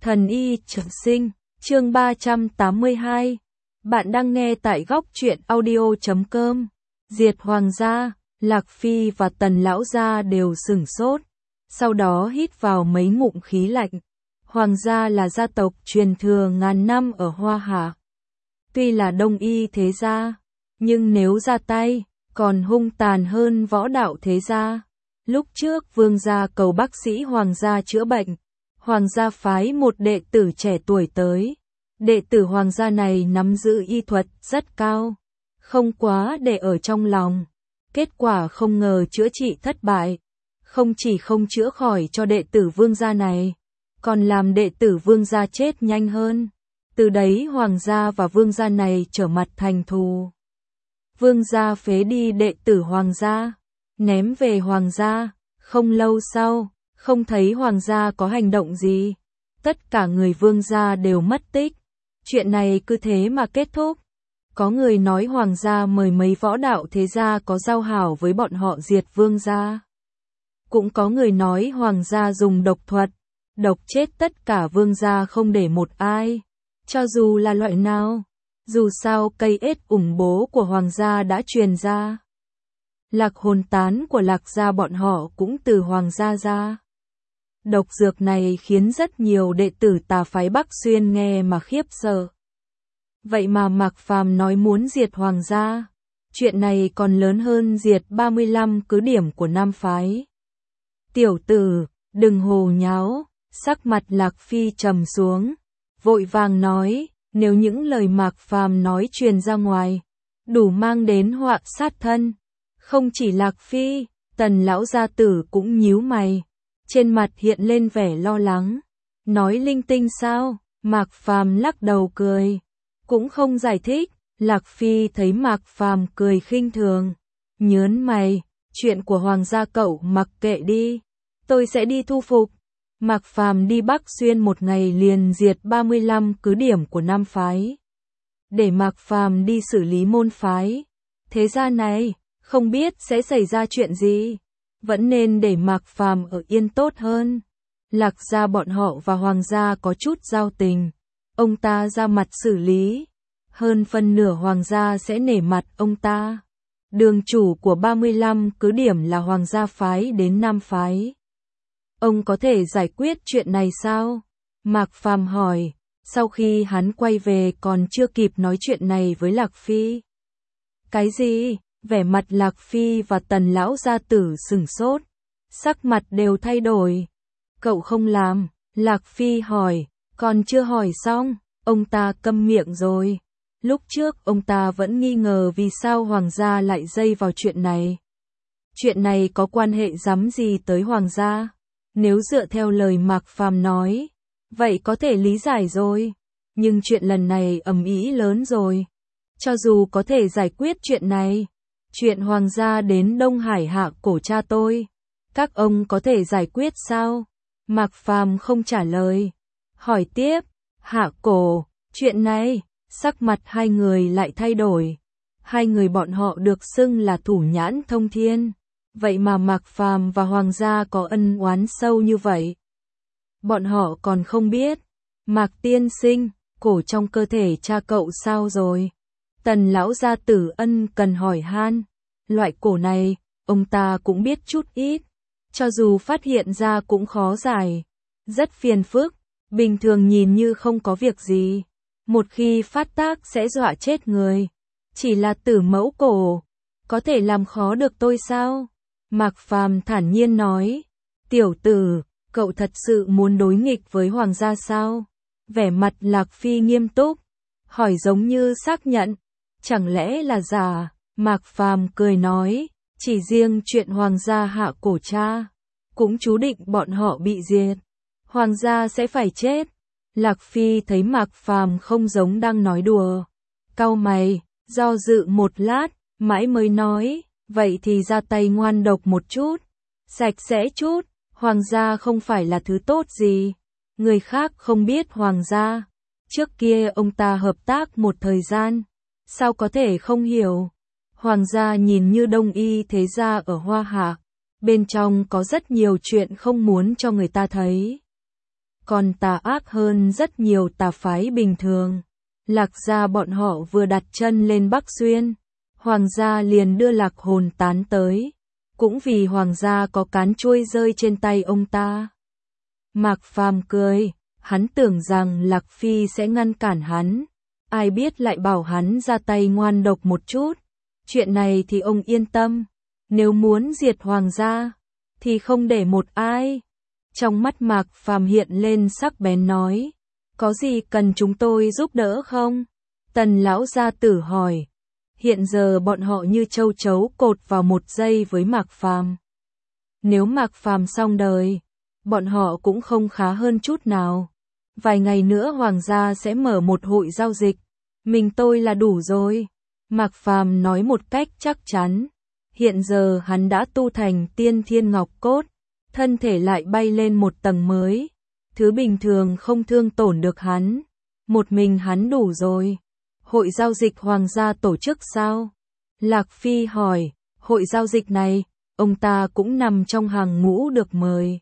Thần y trường sinh, chương 382. Bạn đang nghe tại góc truyện audio.com. Diệt hoàng gia, Lạc Phi và Tần lão gia đều sửng sốt, sau đó hít vào mấy ngụm khí lạnh. Hoàng gia là gia tộc truyền thừa ngàn năm ở Hoa Hạ. Tuy là đông y thế gia, nhưng nếu ra tay, còn hung tàn hơn võ đạo thế gia. Lúc trước vương gia cầu bác sĩ hoàng gia chữa bệnh, hoàng gia phái một đệ tử trẻ tuổi tới. Đệ tử hoàng gia này nắm giữ y thuật rất cao, không quá để ở trong lòng. Kết quả không ngờ chữa trị thất bại, không chỉ không chữa khỏi cho đệ tử vương gia này, còn làm đệ tử vương gia chết nhanh hơn. Từ đấy hoàng gia và vương gia này trở mặt thành thù. Vương gia phế đi đệ tử hoàng gia, ném về hoàng gia. Không lâu sau, không thấy hoàng gia có hành động gì, tất cả người vương gia đều mất tích. Chuyện này cứ thế mà kết thúc. Có người nói hoàng gia mời mấy võ đạo thế gia có giao hảo với bọn họ diệt vương gia. Cũng có người nói hoàng gia dùng độc thuật, độc chết tất cả vương gia không để một ai, cho dù là loại nào. Dù sao cây ết ủng bố của hoàng gia đã truyền ra. Lạc hồn tán của Lạc gia bọn họ cũng từ hoàng gia ra. Độc dược này khiến rất nhiều đệ tử tà phái Bắc Xuyên nghe mà khiếp sợ. Vậy mà Mạc Phàm nói muốn diệt hoàng gia, chuyện này còn lớn hơn diệt 35 cứ điểm của Nam phái. Tiểu tử, đừng hồ nháo, sắc mặt Lạc Phi trầm xuống, vội vàng nói, nếu những lời Mạc Phàm nói truyền ra ngoài, đủ mang đến họa sát thân. Không chỉ Lạc Phi, Tần lão gia tử cũng nhíu mày, trên mặt hiện lên vẻ lo lắng. Nói linh tinh sao? Mạc Phàm lắc đầu cười, cũng không giải thích. Lạc Phi thấy Mạc Phàm cười khinh thường, nhớn mày, chuyện của hoàng gia cậu mặc kệ đi, tôi sẽ đi thu phục. Mạc Phàm đi Bắc Xuyên một ngày liền diệt 35 cứ điểm của Nam phái. Để Mạc Phàm đi xử lý môn phái thế gia này, không biết sẽ xảy ra chuyện gì, vẫn nên để Mạc Phàm ở yên tốt hơn. Lạc gia bọn họ và hoàng gia có chút giao tình, ông ta ra mặt xử lý, hơn phân nửa hoàng gia sẽ nể mặt ông ta. Đường chủ của 35 cứ điểm là hoàng gia phái đến Nam phái. Ông có thể giải quyết chuyện này sao? Mạc Phàm hỏi, sau khi hắn quay về còn chưa kịp nói chuyện này với Lạc Phi. Cái gì? Vẻ mặt Lạc Phi và Tần lão gia tử sửng sốt, sắc mặt đều thay đổi. Cậu không làm? Lạc Phi hỏi, còn chưa hỏi xong, ông ta câm miệng rồi. Lúc trước ông ta vẫn nghi ngờ vì sao hoàng gia lại dây vào chuyện này. Chuyện này có quan hệ rắm gì tới hoàng gia? Nếu dựa theo lời Mạc Phàm nói, vậy có thể lý giải rồi. Nhưng chuyện lần này ầm ĩ lớn rồi. Cho dù có thể giải quyết chuyện này, chuyện hoàng gia đến Đông Hải hạ cổ cha tôi, các ông có thể giải quyết sao? Mạc Phàm không trả lời, hỏi tiếp, hạ cổ, chuyện này, sắc mặt hai người lại thay đổi. Hai người bọn họ được xưng là thủ nhãn thông thiên, vậy mà Mạc Phàm và hoàng gia có ân oán sâu như vậy. Bọn họ còn không biết. Mạc tiên sinh, cổ trong cơ thể cha cậu sao rồi? Tần lão gia tử ân cần hỏi han. Loại cổ này, ông ta cũng biết chút ít, cho dù phát hiện ra cũng khó giải, rất phiền phức, bình thường nhìn như không có việc gì, một khi phát tác sẽ dọa chết người. Chỉ là tử mẫu cổ, có thể làm khó được tôi sao? Mạc Phàm thản nhiên nói, tiểu tử, cậu thật sự muốn đối nghịch với hoàng gia sao? Vẻ mặt Lạc Phi nghiêm túc, hỏi giống như xác nhận, chẳng lẽ là giả? Mạc Phàm cười nói, chỉ riêng chuyện hoàng gia hạ cổ cha, cũng chú định bọn họ bị diệt, hoàng gia sẽ phải chết. Lạc Phi thấy Mạc Phàm không giống đang nói đùa, cau mày, do dự một lát, mãi mới nói, vậy thì ra tay ngoan độc một chút, sạch sẽ chút, hoàng gia không phải là thứ tốt gì, người khác không biết hoàng gia, trước kia ông ta hợp tác một thời gian, sao có thể không hiểu. Hoàng gia nhìn như đông y thế gia ở Hoa Hạ, bên trong có rất nhiều chuyện không muốn cho người ta thấy. còn tà ác hơn rất nhiều tà phái bình thường. Lạc gia bọn họ vừa đặt chân lên Bắc Xuyên, Hoàng gia liền đưa Lạc Hồn Tán tới, cũng vì Hoàng gia có cán chuôi rơi trên tay ông ta. Mạc Phàm cười, hắn tưởng rằng Lạc Phi sẽ ngăn cản hắn, ai biết lại bảo hắn ra tay ngoan độc một chút. Chuyện này thì ông yên tâm, nếu muốn diệt Hoàng gia, thì không để một ai. Trong mắt Mạc Phàm hiện lên sắc bén nói, có gì cần chúng tôi giúp đỡ không? Tần lão gia tử hỏi. Hiện giờ bọn họ như châu chấu cột vào một giây với Mạc Phàm. Nếu Mạc Phàm xong đời, bọn họ cũng không khá hơn chút nào. Vài ngày nữa Hoàng gia sẽ mở một hội giao dịch, mình tôi là đủ rồi. Mạc Phàm nói một cách chắc chắn. Hiện giờ hắn đã tu thành tiên thiên ngọc cốt, thân thể lại bay lên một tầng mới. Thứ bình thường không thương tổn được hắn. Một mình hắn đủ rồi. Hội giao dịch Hoàng gia tổ chức sao? Lạc Phi hỏi, hội giao dịch này, ông ta cũng nằm trong hàng ngũ được mời.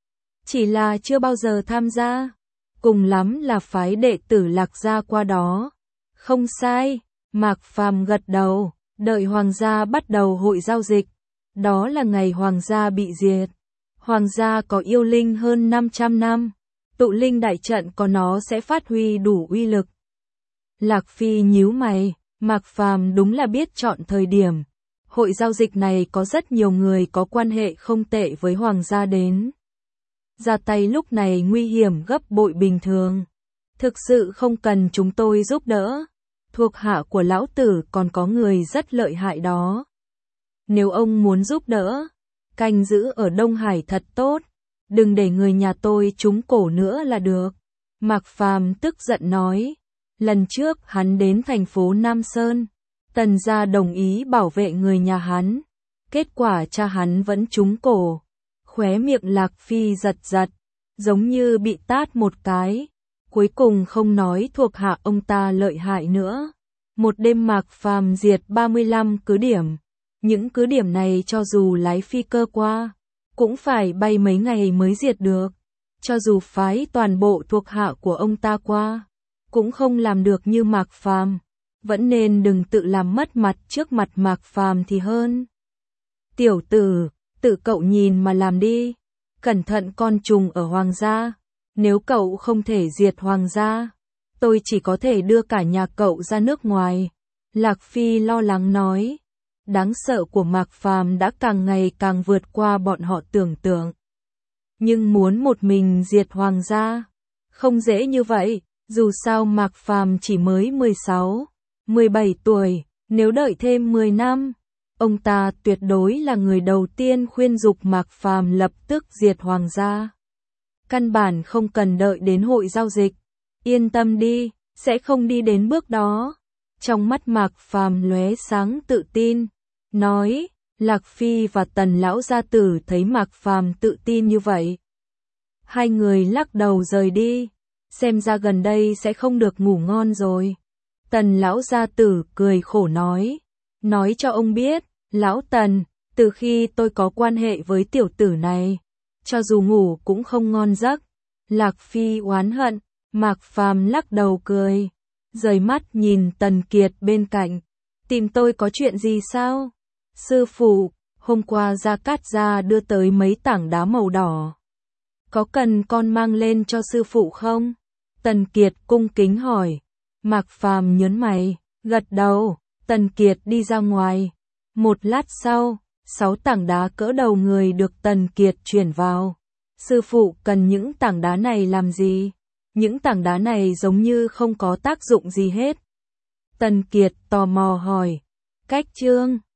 Chỉ là chưa bao giờ tham gia, cùng lắm là phái đệ tử Lạc gia qua đó. Không sai, Mạc Phàm gật đầu, đợi Hoàng gia bắt đầu hội giao dịch. Đó là ngày Hoàng gia bị diệt. Hoàng gia có yêu linh hơn 500 năm, tụ linh đại trận có nó sẽ phát huy đủ uy lực. Lạc Phi nhíu mày, Mạc Phàm đúng là biết chọn thời điểm. Hội giao dịch này có rất nhiều người có quan hệ không tệ với Hoàng gia đến. Ra tay lúc này nguy hiểm gấp bội bình thường. Thực sự không cần chúng tôi giúp đỡ. Thuộc hạ của lão tử còn có người rất lợi hại đó. Nếu ông muốn giúp đỡ, canh giữ ở Đông Hải thật tốt. Đừng để người nhà tôi trúng cổ nữa là được. Mạc Phàm tức giận nói. Lần trước hắn đến thành phố Nam Sơn, Tần gia đồng ý bảo vệ người nhà hắn. Kết quả cha hắn vẫn trúng cổ. Khóe miệng Lạc Phi giật giật, giống như bị tát một cái. Cuối cùng không nói thuộc hạ ông ta lợi hại nữa. Một đêm Mạc Phàm diệt 35 cứ điểm. Những cứ điểm này cho dù lái phi cơ qua, cũng phải bay mấy ngày mới diệt được. Cho dù phái toàn bộ thuộc hạ của ông ta qua, cũng không làm được như Mạc Phàm. Vẫn nên đừng tự làm mất mặt trước mặt Mạc Phàm thì hơn. Tiểu tử, tự cậu nhìn mà làm đi. Cẩn thận con trùng ở Hoàng gia. Nếu cậu không thể diệt Hoàng gia, tôi chỉ có thể đưa cả nhà cậu ra nước ngoài. Lạc Phi lo lắng nói. Đáng sợ của Mạc Phàm đã càng ngày càng vượt qua bọn họ tưởng tượng. Nhưng muốn một mình diệt Hoàng gia, không dễ như vậy. Dù sao Mạc Phàm chỉ mới 16, 17 tuổi, nếu đợi thêm 10 năm, ông ta tuyệt đối là người đầu tiên khuyên dục Mạc Phàm lập tức diệt Hoàng gia. Căn bản không cần đợi đến hội giao dịch. Yên tâm đi, sẽ không đi đến bước đó. Trong mắt Mạc Phàm lóe sáng tự tin, nói, Lạc Phi và Tần lão gia tử thấy Mạc Phàm tự tin như vậy. Hai người lắc đầu rời đi. Xem ra gần đây sẽ không được ngủ ngon rồi. Tần lão gia tử cười khổ nói cho ông biết, lão Tần, từ khi tôi có quan hệ với tiểu tử này, cho dù ngủ cũng không ngon giấc. Lạc Phi oán hận, Mạc Phàm lắc đầu cười, rời mắt nhìn Tần Kiệt bên cạnh. Tìm tôi có chuyện gì sao? Sư phụ, hôm qua Gia Cát gia đưa tới mấy tảng đá màu đỏ. Có cần con mang lên cho sư phụ không? Tần Kiệt cung kính hỏi. Mạc Phàm nhớn mày, gật đầu. Tần Kiệt đi ra ngoài. Một lát sau, 6 tảng đá cỡ đầu người được Tần Kiệt chuyển vào. Sư phụ cần những tảng đá này làm gì? Những tảng đá này giống như không có tác dụng gì hết. Tần Kiệt tò mò hỏi. Cách chương